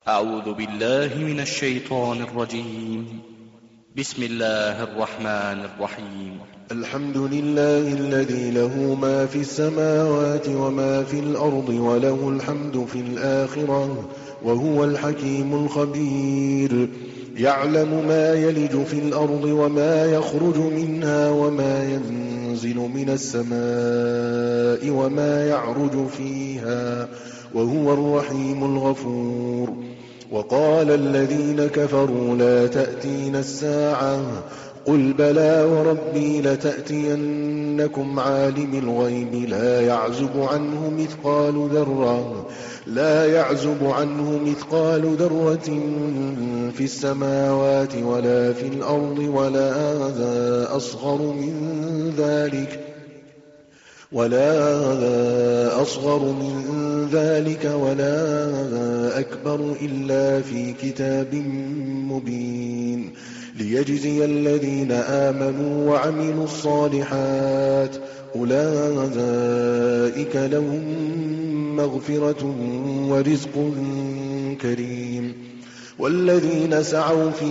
أعوذ بالله من الشيطان الرجيم. بسم الله الرحمن الرحيم. الحمد لله الذي له ما في السماوات وما في الأرض وله الحمد في الآخرة وهو الحكيم الخبير. يعلم ما يلج في الأرض وما يخرج منها وما ينزل من السماء وما يعرج فيها وهو الرحيم الغفور. وقال الذين كفروا لا تأتينا الساعة قل بلى وربي لتأتينكم عالم الغيب لا يعزب عنه مثقال ذرة في السماوات ولا في الأرض ولا أصغر من ذلك ولا أكبر إلا في كتاب مبين ليجزي الذين آمنوا وعملوا الصالحات أولئك لهم مغفرة ورزق كريم. والذين سعوا في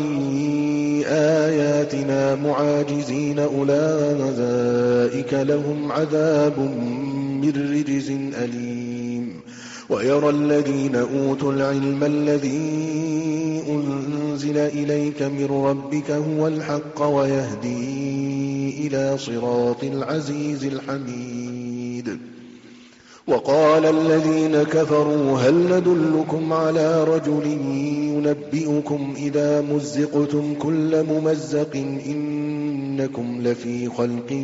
آياتنا معاجزين أولئك لهم عذاب من رجز أليم. ويرى الذين أوتوا العلم الذي أنزل إليك من ربك هو الحق ويهدي إلى صراط العزيز الحميد. وقال الذين كفروا هل ندلكم على رجل ينبئكم إذا مزقتم كل ممزق إنكم لفي خلق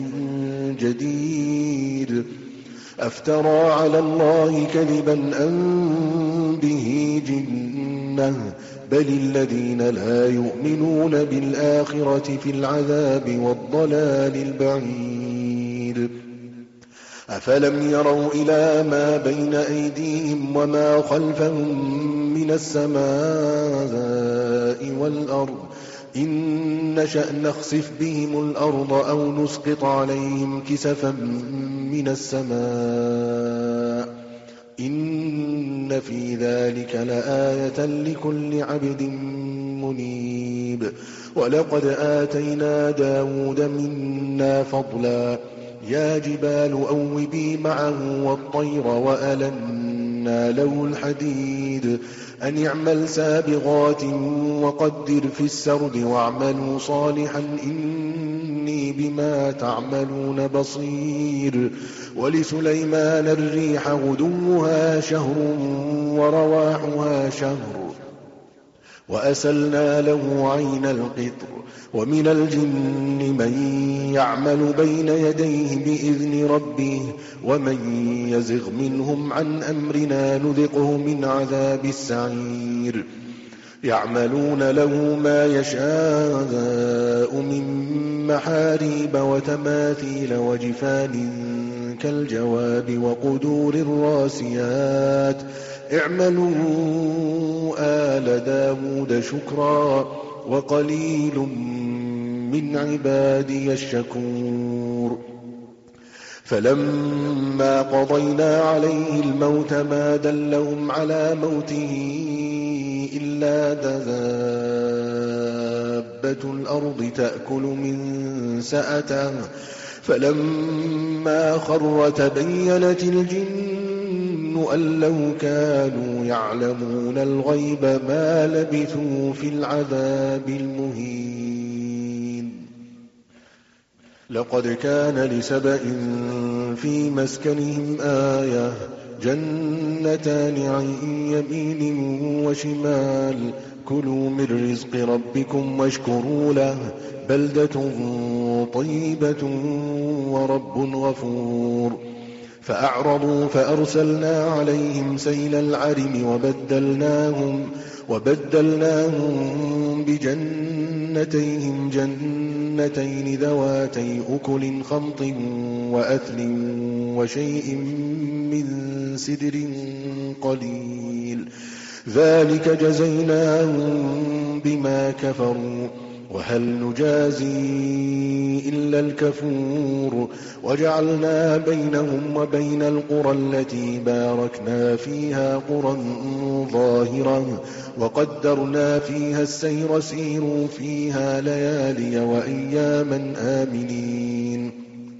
جديد أفترى على الله كذبا أم به جنة بل الذين لا يؤمنون بالآخرة في العذاب والضلال البعيد. أفلم يروا إلى ما بين أيديهم وما خلفهم من السماء والأرض إن نشأ نخسف بهم الأرض أو نسقط عليهم كسفا من السماء إن في ذلك لآية لكل عبد منيب. ولقد آتينا داود منا فضلا يا جبال أوبي معه والطير وألنا له الحديد أن اعمل سابغات وقدر في السرد واعملوا صالحا إني بما تعملون بصير. ولسليمان الريح غدوها شهر ورواحها شهر وأسلنا له عين القطر. ومن الجن من يعمل بين يديه بإذن ربه ومن يزغ منهم عن أمرنا نذقه من عذاب السعير. يعملون له ما يشاء من محاريب وتماثيل وجفان كالجواب وقدور الراسيات اعملوا آل داود شكرا وقليل من عبادي الشكور. فلما قضينا عليه الموت ما دلهم على موته إلا دابة الأرض تأكل من سأته فلما خر تبينت الجن أن لو كانوا يعلمون الغيب ما لبثوا في العذاب المهين. لقد كان لسبإ في مسكنهم آية جنتان عن يمين وشمال كلوا من رزق ربكم واشكروا له بلدة طيبة ورب غفور. فأعرضوا فأرسلنا عليهم سيل العرم وبدلناهم بجنتيهم جنتين ذواتي أكل خمط وأثل وشيء من سدر قليل ذلك جزيناهم بما كفروا وهل نجازي إلا الكفور وجعلنا بينهم وبين القرى التي باركنا فيها قرى ظاهرة وقدرنا فيها السير سيروا فيها ليالي وأياما آمنين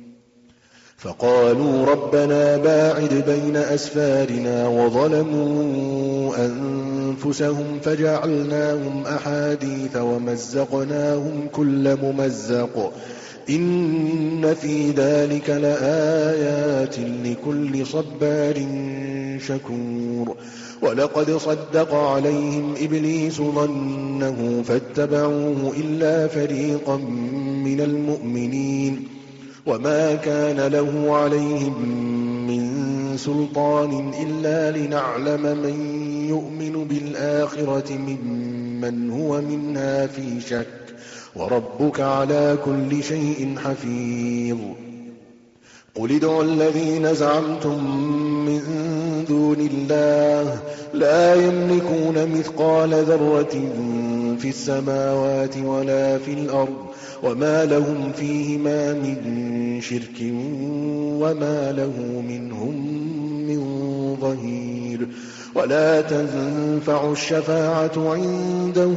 فقالوا ربنا باعد بين أسفارنا وظلموا أنفسهم فجعلناهم أحاديث ومزقناهم كل ممزق إن في ذلك لآيات لكل صبار شكور ولقد صدق عليهم إبليس ظنه فاتبعوه إلا فريقا من المؤمنين وما كان له عليهم من سلطان إلا لنعلم من يؤمن بالآخرة ممن هو منها في شك وربك على كل شيء حفيظ قل ادعوا الذين زعمتم من دون الله لا يملكون مثقال ذرة في السماوات ولا في الأرض وما لهم فيهما من شرك وما له منهم من ظهير ولا تنفع الشفاعة عنده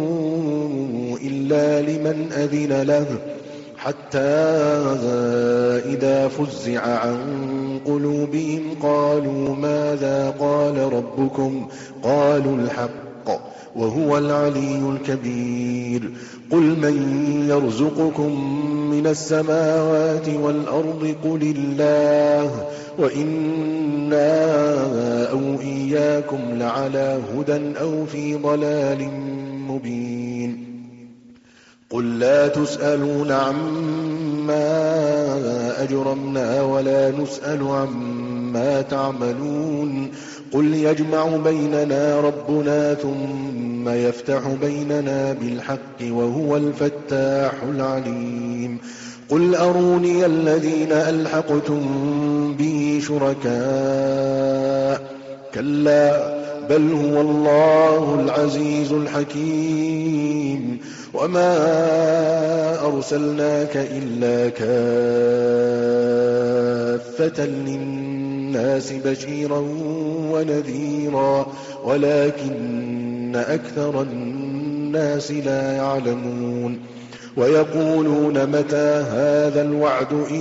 إلا لمن أذن له حتى إذا فزع عن قلوبهم قالوا ماذا قال ربكم قالوا الحق وهو العلي الكبير قل من يرزقكم من السماوات والأرض قل الله وإنا أو إياكم لعلى هدى أو في ضلال مبين قل لا تسألون عما أجرمنا ولا نسأل عما تعملون قل يجمع بيننا ربنا ثم يفتح بيننا بالحق وهو الفتاح العليم قل أروني الذين ألحقتم به شركاء كلا بل هو الله العزيز الحكيم وما أرسلناك إلا كافة للناس بشيرا ونذيرا ولكن أكثر الناس لا يعلمون ويقولون متى هذا الوعد إن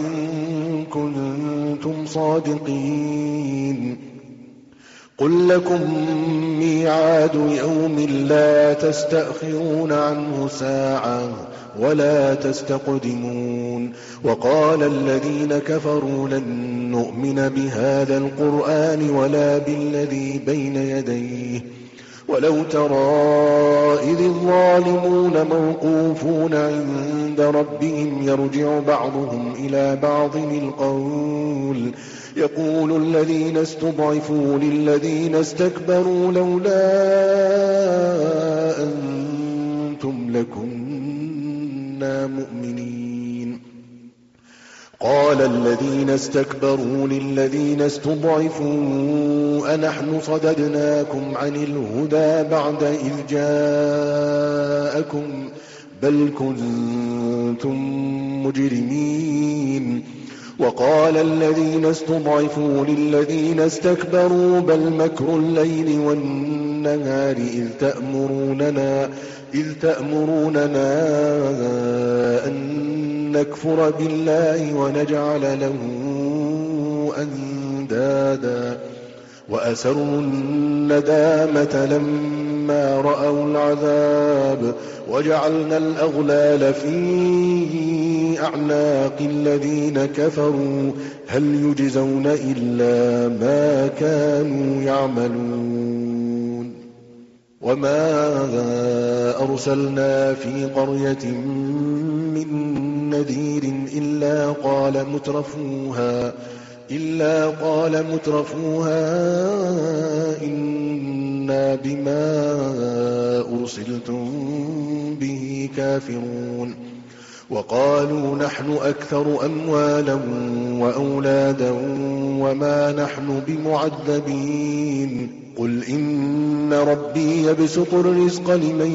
كنتم صادقين قل لكم ميعاد يوم لا تستأخرون عنه ساعة ولا تستقدمون وقال الذين كفروا لن نؤمن بهذا القرآن ولا بالذي بين يديه ولو ترى إذ الظالمون موقوفون عند ربهم يرجع بعضهم إلى بعض القول يقول الذين استضعفوا للذين استكبروا لولا أنتم لكنا مؤمنين قال الذين استكبروا للذين استضعفوا أنحن صددناكم عن الهدى بعد إذ جاءكم بل كنتم مجرمين وقال الذين استضعفوا للذين استكبروا بل مكر الليل والنهار إذ تأمروننا أن نكفر بالله ونجعل له أندادا وأسروا الندامة لما رأوا العذاب وجعلنا الأغلال في أعناق الذين كفروا هل يجزون إلا ما كانوا يعملون وما أرسلنا في قرية من نذير إلا قال مترفوها إنا بما أرسلتم به كافرون وقالوا نحن أكثر أموالا وأولادا وما نحن بمعذبين قل إن ربي يبسط الرزق لمن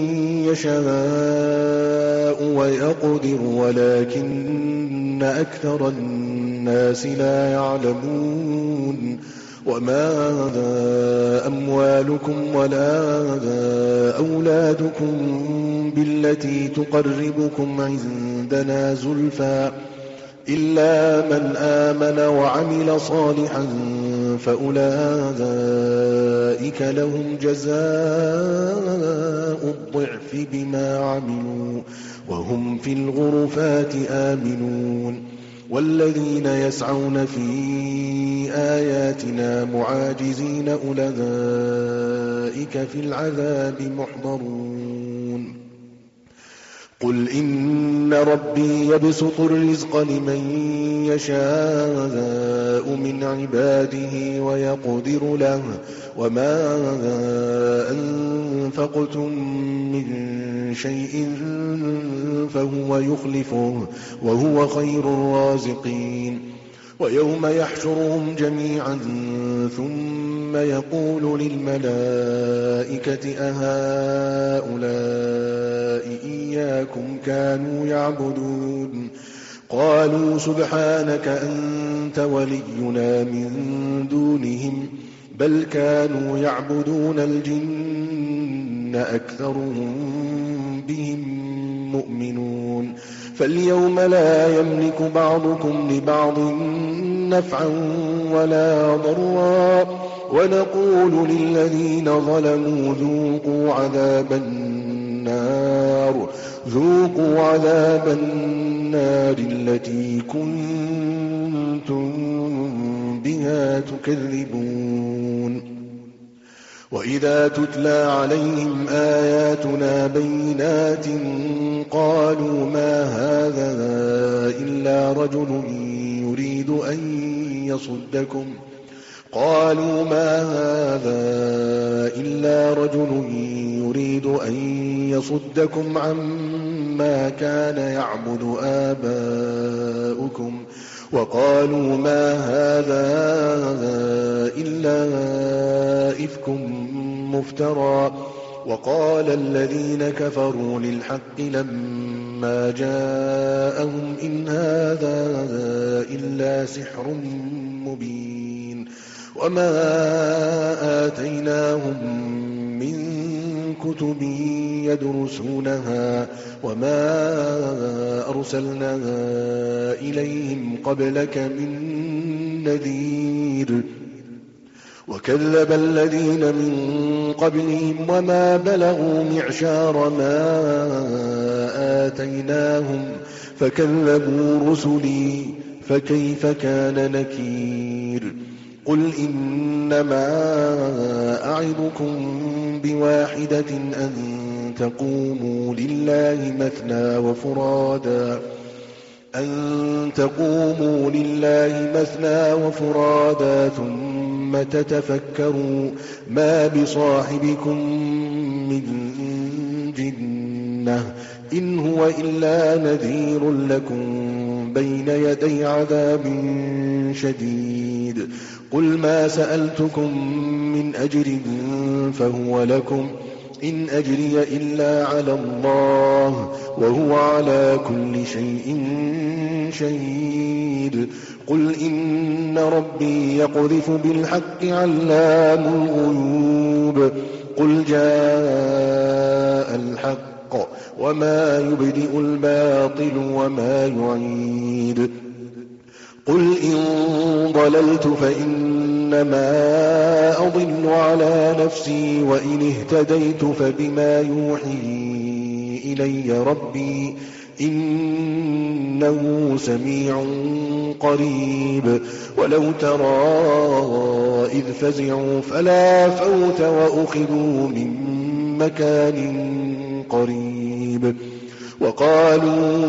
يشاء ويقدر ولكن أكثر الناس لا يعلمون وما أموالكم ولا أولادكم بالتي تقربكم عندنا زلفى إلا من آمن وعمل صالحا فأولئك لهم جزاء الضعف بما عملوا وهم في الغرفات آمنون والذين يسعون في آياتنا معاجزين أولئك في العذاب محضرون قل إن ربي يبسط الرزق لمن يشاء من عباده ويقدر له وما أنفقتم من شيء فهو يخلفه وهو خير الرازقين ويوم يحشرهم جميعا ثم يقول للملائكة أهؤلاء إياكم كانوا يعبدون قالوا سبحانك أنت ولينا من دونهم بل كانوا يعبدون الجن أكثرهم بهم مؤمنون فاليوم لا يملك بعضكم لبعض نفعا ولا ضرا ونقول للذين ظلموا ذوقوا عذاب النار التي كنتم بها تكذبون وإذا تتلى عليهم آياتنا بينات قالوا ما هذا إلا رجل يريد أن يصدكم عما كان يعبد آباؤكم وقالوا ما هذا إلا إفك مفترى وقال الذين كفروا للحق لما جاءهم إن هذا إلا سحر مبين وما آتيناهم من كتب يدرسونها وما أرسلنا إليهم قبلك من نذير وكذب الذين من قبلهم وما بلغوا معشار ما آتيناهم فكذبوا رسلي فكيف كان نكير قل إنما أعظكم بواحدة أن تقوموا لله مثنى وفرادا ثم تتفكروا ما بصاحبكم من جنة إن هو إلا نذير لكم بين يدي عذاب شديد قل ما سألتكم من أجر فهو لكم إن أجري إلا على الله وهو على كل شيء شهيد قل إن ربي يقذف بالحق علام الغيوب قل جاء الحق وما يبدئ الباطل وما يعيد قل إن ضللت فإنما أضل على نفسي وإن اهتديت فبما يوحي إلي ربي إنه سميع قريب ولو ترى إذ فزعوا فلا فوت وأخذوا من مكان قريب وقالوا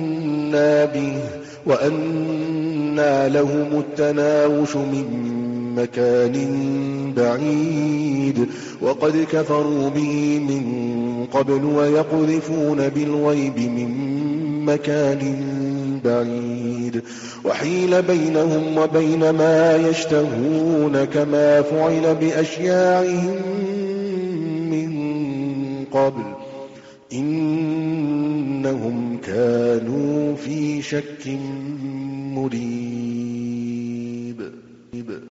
آمنا به وأنى لهم التناوش من مكان بعيد وقد كفروا به من قبل ويقذفون بالغيب من مكان بعيد وحيل بينهم وبين ما يشتهون كما فعل بأشياعهم من قبل إنهم كانوا في شك مريب